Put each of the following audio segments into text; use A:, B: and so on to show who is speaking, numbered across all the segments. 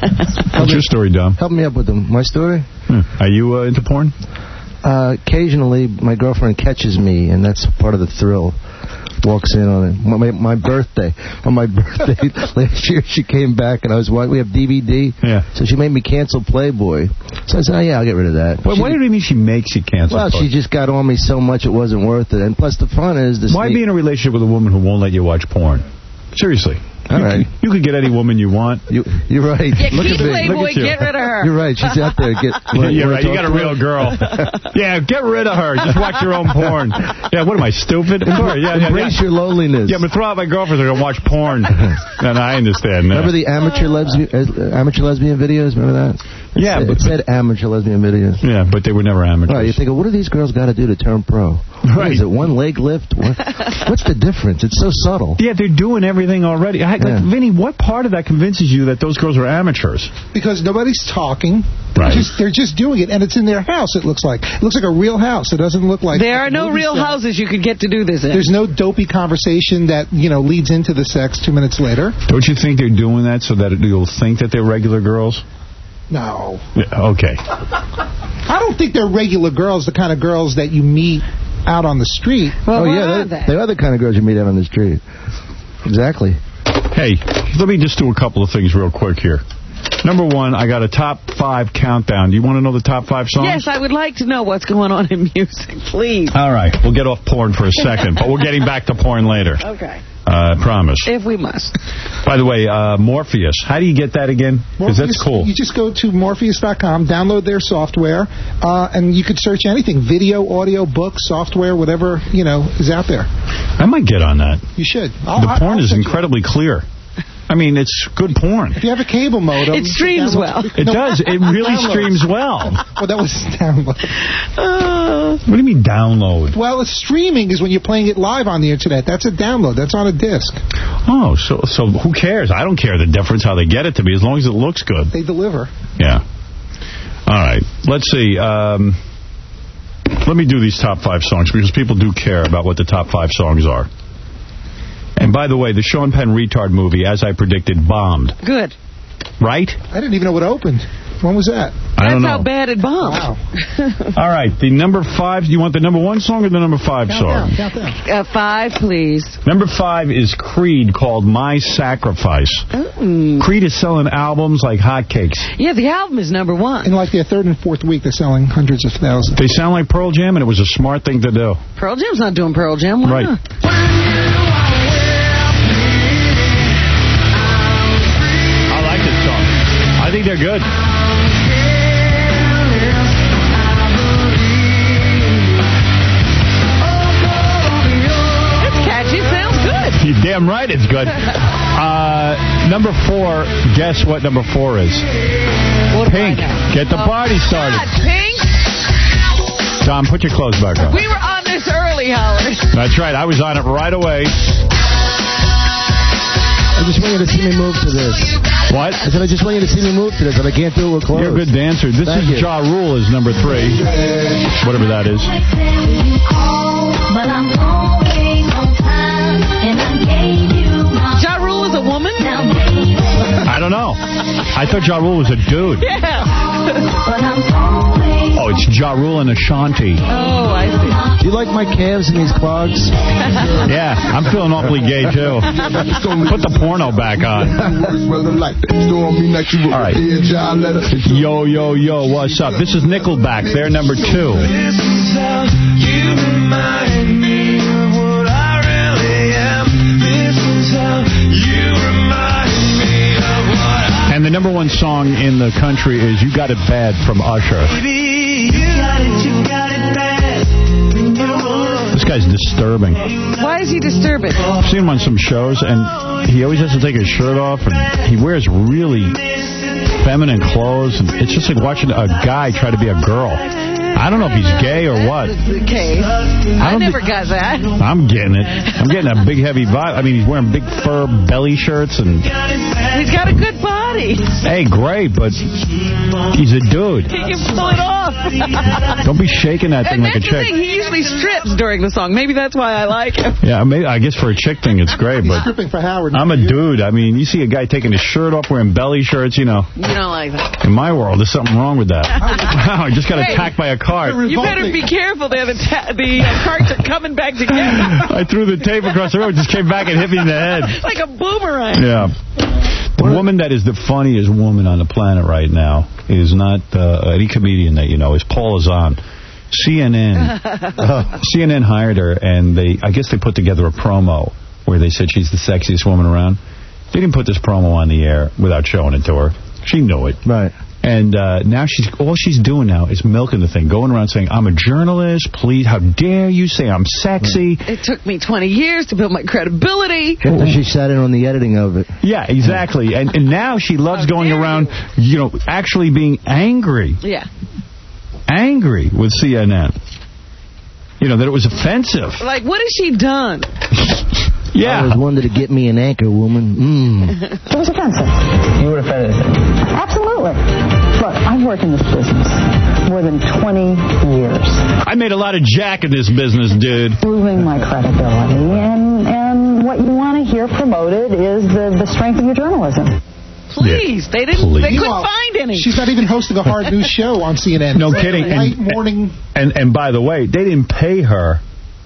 A: What's your story, Dom?
B: Help me up with my story.
A: Are you into porn?
B: Occasionally, my girlfriend catches me, and that's part of the thrill. Walks in on it. My birthday. On my birthday last year, she came back, and we have DVD.
A: Yeah.
B: So she made me cancel Playboy. So I said, yeah, I'll get rid of that.
A: Well, what do you mean she makes you cancel
B: Well,
A: Playboy?
B: she just got on me so much it wasn't worth it. And plus, the fun is...
A: Why be in a relationship with a woman who won't let you watch porn? Seriously.
B: All right.
A: You could get any woman you want.
B: You're right.
C: Yeah,
B: Look
C: keep
B: at me.
C: Playboy, get rid of her.
B: You're right. She's out there.
A: You're right. You got a real girl. Yeah, get rid of her. Just watch your own porn. Yeah, what am I, stupid?
B: Embrace your loneliness.
A: Yeah, but throw out my girlfriend so I can watch porn. And I understand that.
B: Remember the amateur lesbian videos? Remember that? It said amateur lesbian videos.
A: Yeah, but they were never amateurs.
B: Right, you think, what do these girls got to do to turn pro?
A: Right.
B: What is it, one leg lift? What's the difference? It's so subtle.
A: Yeah, they're doing everything already. Vinny, what part of that convinces you that those girls are amateurs?
D: Because nobody's talking.
A: Right.
D: They're just doing it, and it's in their house, it looks like. It looks like a real house. It doesn't look like...
C: There are no real houses you could get to do this in.
D: There's no dopey conversation that, leads into the sex 2 minutes later.
A: Don't you think they're doing that so that you'll think that they're regular girls?
D: No.
A: Yeah, okay.
D: I don't think they're regular girls, the kind of girls that you meet out on the street.
C: Well,
B: they are the kind of girls you meet out on the street. Exactly.
A: Hey, let me just do a couple of things real quick here. Number one, I got a top 5 countdown. Do you want to know the top 5 songs?
C: Yes, I would like to know what's going on in music, please.
A: All right, we'll get off porn for a second, but we're getting back to porn later.
C: Okay.
A: I promise.
C: If we must.
A: By the way, Morpheus, how do you get that again? Because that's cool.
D: You just go to Morpheus.com, download their software, and you could search anything, video, audio, book, software, whatever, is out there.
A: I might get on that.
D: You should.
A: The porn is incredibly clear. I mean, it's good porn.
D: If you have a cable modem...
C: It streams well.
A: It does. It really streams well.
D: Well, that was download.
A: What do you mean download?
D: Well, streaming is when you're playing it live on the Internet. That's a download. That's on a disc.
A: Oh, so who cares? I don't care the difference how they get it to me as long as it looks good.
D: They deliver.
A: Yeah. All right. Let's see. Let me do these top 5 songs because people do care about what the top 5 songs are. And by the way, the Sean Penn retard movie, as I predicted, bombed.
C: Good.
A: Right?
D: I didn't even know it opened. When was that?
A: I don't know.
C: That's how bad it bombed.
D: Wow.
A: All right, the number 5, you want the number 1 song or the number 5 song?
D: Count down.
C: 5, please.
A: Number 5 is Creed, called My Sacrifice.
C: Ooh.
A: Creed is selling albums like hotcakes.
C: Yeah, the album is number 1.
D: In like their 3rd and 4th week, they're selling hundreds of thousands.
A: They sound like Pearl Jam, and it was a smart thing to do.
C: Pearl Jam's not doing Pearl Jam. Why
A: Right.
C: not?
A: I like this song. I think they're good.
C: It's catchy. It sounds good.
A: You're damn right it's good. Number 4, guess what number 4 is? Pink. Get the party started.
C: God, Pink.
A: Tom, put your clothes back on.
C: We were on this early, Howard.
A: That's right. I was on it right away.
B: I just want you to see me move to this.
A: What?
B: I said, I just want you to see me move to this, and I can't do it with clothes.
A: You're a good dancer. This
B: Thank
A: is
B: you.
A: Ja Rule is number 3. Whatever that is.
C: Ja Rule is a woman?
A: I don't know. I thought Ja Rule was a dude.
C: Yeah.
A: Oh, it's Ja Rule and Ashanti.
C: Oh, I see.
B: Do you like my calves in these clogs?
A: Yeah, I'm feeling awfully gay, too. Put the porno back on. All right. Yo, yo, yo, what's up? This is Nickelback. They're number 2. And the number 1 song in the country is You Got It Bad from Usher. This guy's disturbing.
C: Why is he disturbing?
A: I've seen him on some shows, and he always has to take his shirt off, and he wears really feminine clothes, and it's just like watching a guy try to be a girl. I don't know if he's gay or what.
C: Okay. I never got that.
A: I'm getting it. I'm getting a big, heavy vibe. I mean, he's wearing big fur belly shirts, and
C: he's got a good body.
A: Hey, great, but he's a dude.
C: He can pull it off.
A: Don't be shaking that thing
C: And
A: like a
C: that's the
A: chick.
C: thing. He usually strips during the song. Maybe that's why I like him.
A: Yeah, I guess for a chick thing it's great,
D: He's
A: but
D: stripping for Howard.
A: I'm a dude. I mean, you see a guy taking his shirt off, wearing belly shirts, you know.
C: You don't like that.
A: In my world, there's something wrong with that. Wow, I just got attacked by a car.
C: You better be careful there. The carts are coming back together.
A: I threw the tape across the road, just came back and hit me in the head.
C: Like a boomerang.
A: Yeah. The woman that is the funniest woman on the planet right now is not any comedian that you know, is Paula Zahn. CNN hired her, and I guess they put together a promo where they said she's the sexiest woman around. They didn't put this promo on the air without showing it to her. She knew it.
B: Right.
A: And now all she's doing now is milking the thing, going around saying, I'm a journalist, please, how dare you say I'm sexy.
C: It took me 20 years to build my credibility.
B: After she sat in on the editing of it.
A: Yeah, exactly. And now she loves going around, you know, actually being angry.
C: Yeah.
A: Angry with CNN. You know, that it was offensive.
C: Like, what has she done?
A: Yeah.
B: I always wanted to get me an anchor woman.
E: It was offensive.
F: You were offended at it?
E: Absolutely. Look, I've worked in this business more than 20 years.
A: I made a lot of jack in this business, dude.
E: Proving my credibility, and what you want to hear promoted is the strength of your journalism.
C: Please. They didn't.
A: Please.
C: They couldn't find any.
D: She's not even hosting a hard news show on CNN.
A: No
D: It's
A: kidding.
D: Like a light morning.
A: And by the way, they didn't pay her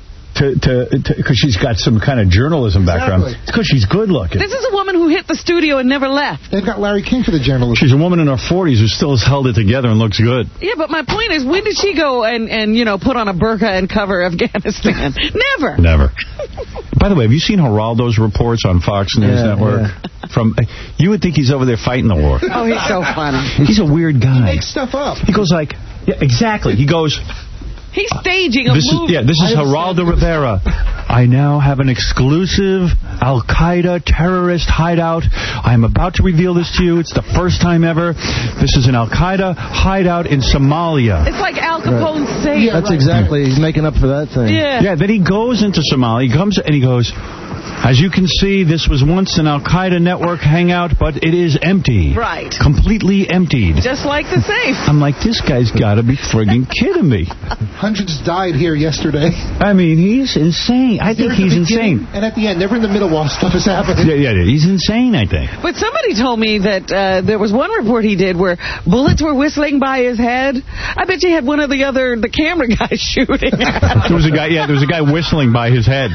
A: because she's got some kind of journalism background.
D: Exactly.
A: It's because she's good looking.
C: This is a woman who hit the studio and never left.
D: They've got Larry King for the journalist.
A: She's a woman in her 40s who still has held it together and looks good.
C: Yeah, but my point is, when did she go and you know, put on a burqa and cover Afghanistan? Never.
A: Never. By the way, have you seen Geraldo's reports on Fox News Network? Yeah. You would think he's over there fighting the war.
C: Oh, he's so funny.
A: He's a weird guy.
D: He makes stuff up.
A: He goes like, yeah, exactly. He goes...
C: He's staging a movie.
A: This is Geraldo Rivera. I now have an exclusive Al-Qaeda terrorist hideout. I'm about to reveal this to you. It's the first time ever. This is an Al-Qaeda hideout in Somalia.
C: It's like Al Capone's safe.
B: Yeah, that's exactly. He's making up for that thing.
C: Yeah.
A: Yeah, then he goes into Somalia. He comes and he goes... As you can see, this was once an Al-Qaeda network hangout, but it is empty.
C: Right.
A: Completely emptied.
C: Just like the safe.
A: I'm like, this guy's got to be friggin' kidding me.
D: Hundreds died here yesterday.
A: I mean, he's insane. I think he's insane.
D: And at the end, never in the middle while stuff is happening.
A: Yeah, he's insane, I think.
C: But somebody told me that there was one report he did where bullets were whistling by his head. I bet you had one of the camera guys shooting at him.
A: There was a guy whistling by his head.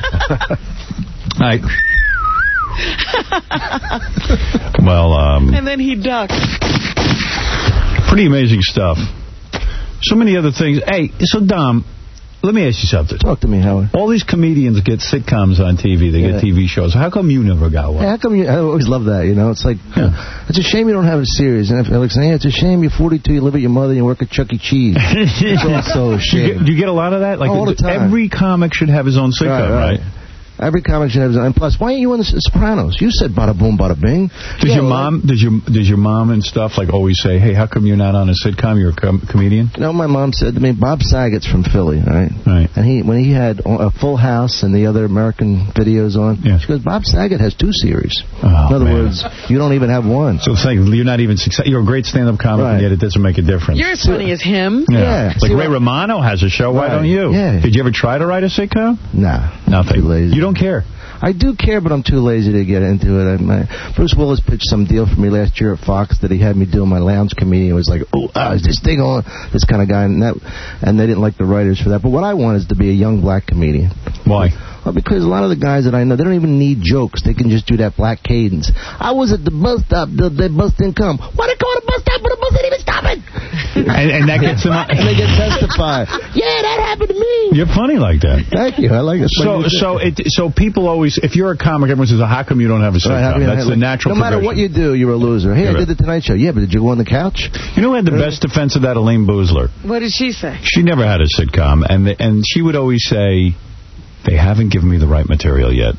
C: And then he ducked.
A: Pretty amazing stuff. So many other things. Hey, so Dom, let me ask you something.
B: Talk to me, Howard.
A: All these comedians get sitcoms on TV. They get TV shows. How come you never got one?
B: Hey, how come I always love that, you know? It's like, it's a shame you don't have a series. And if Alex saying, hey, it's a shame you're 42, you live with your mother, and you work at Chuck E. Cheese. It's also a shame.
A: Do you get a lot of that? Like
B: all the time.
A: Every comic should have his own sitcom, right?
B: Every comic should have his own. And plus, why aren't you on The Sopranos? You said bada boom, bada bing.
A: Does your mom and stuff like always say, hey, how come you're not on a sitcom? You're a comedian?
B: You know, my mom said to me, Bob Saget's from Philly, right? And when he had a Full House and the other American videos on, she goes, Bob Saget has 2 series. In other words, you don't even have one.
A: So it's like you're not even successful. You're a great stand-up comic, and yet it doesn't make a difference.
C: You're as funny as him.
A: Yeah. Like Ray Romano has a show. Why don't you?
B: Yeah.
A: Did you ever try to write a sitcom?
B: Nah.
A: Nothing.
B: Too lazy.
A: You don't care?
B: I do care, but I'm too lazy to get into it. Bruce Willis pitched some deal for me last year at Fox that he had me do my lounge comedian. It was like, is this thing on? This kind of guy. And they didn't like the writers for that. But what I want is to be a young black comedian.
A: Why?
B: Well, because a lot of the guys that I know, they don't even need jokes. They can just do that black cadence. I was at the bus stop. The bus didn't come. Why they call the bus stop when the bus didn't even stop it?
A: and that gets them...
B: And they get testified. Yeah, that happened to me.
A: You're funny like that.
B: Thank you. I like it.
A: So people always... If you're a comic, everyone says, how come you don't have a sitcom? That's the natural progression.
B: No matter what you do, you're a loser. Hey, I did the Tonight Show. Yeah, but did you go on the couch?
A: You know who had the best defense of that? Elaine Boozler.
C: What did she say?
A: She never had a sitcom, and she would always say... They haven't given me the right material yet.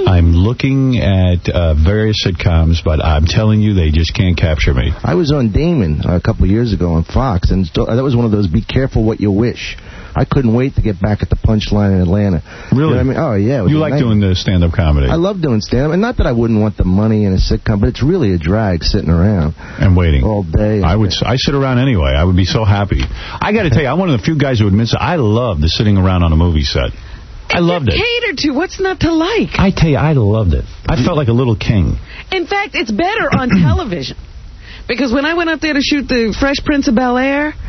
A: I'm looking at various sitcoms, but I'm telling you, they just can't capture me.
B: I was on Damon a couple of years ago on Fox, and that was one of those be careful what you wish. I couldn't wait to get back at the Punchline in Atlanta.
A: Really?
B: You know what I mean? Oh, yeah.
A: You like doing the stand-up comedy?
B: I love doing stand-up. And not that I wouldn't want the money in a sitcom, but it's really a drag sitting around.
A: And waiting.
B: All day.
A: I sit around anyway. I would be so happy. I got to tell you, I'm one of the few guys who admits I love the sitting around on a movie set. I loved it.
C: Catered to. What's not to like?
A: I tell you, I loved it. I felt like a little king.
C: In fact, it's better on television. Because when I went up there to shoot the Fresh Prince of Bel-Air,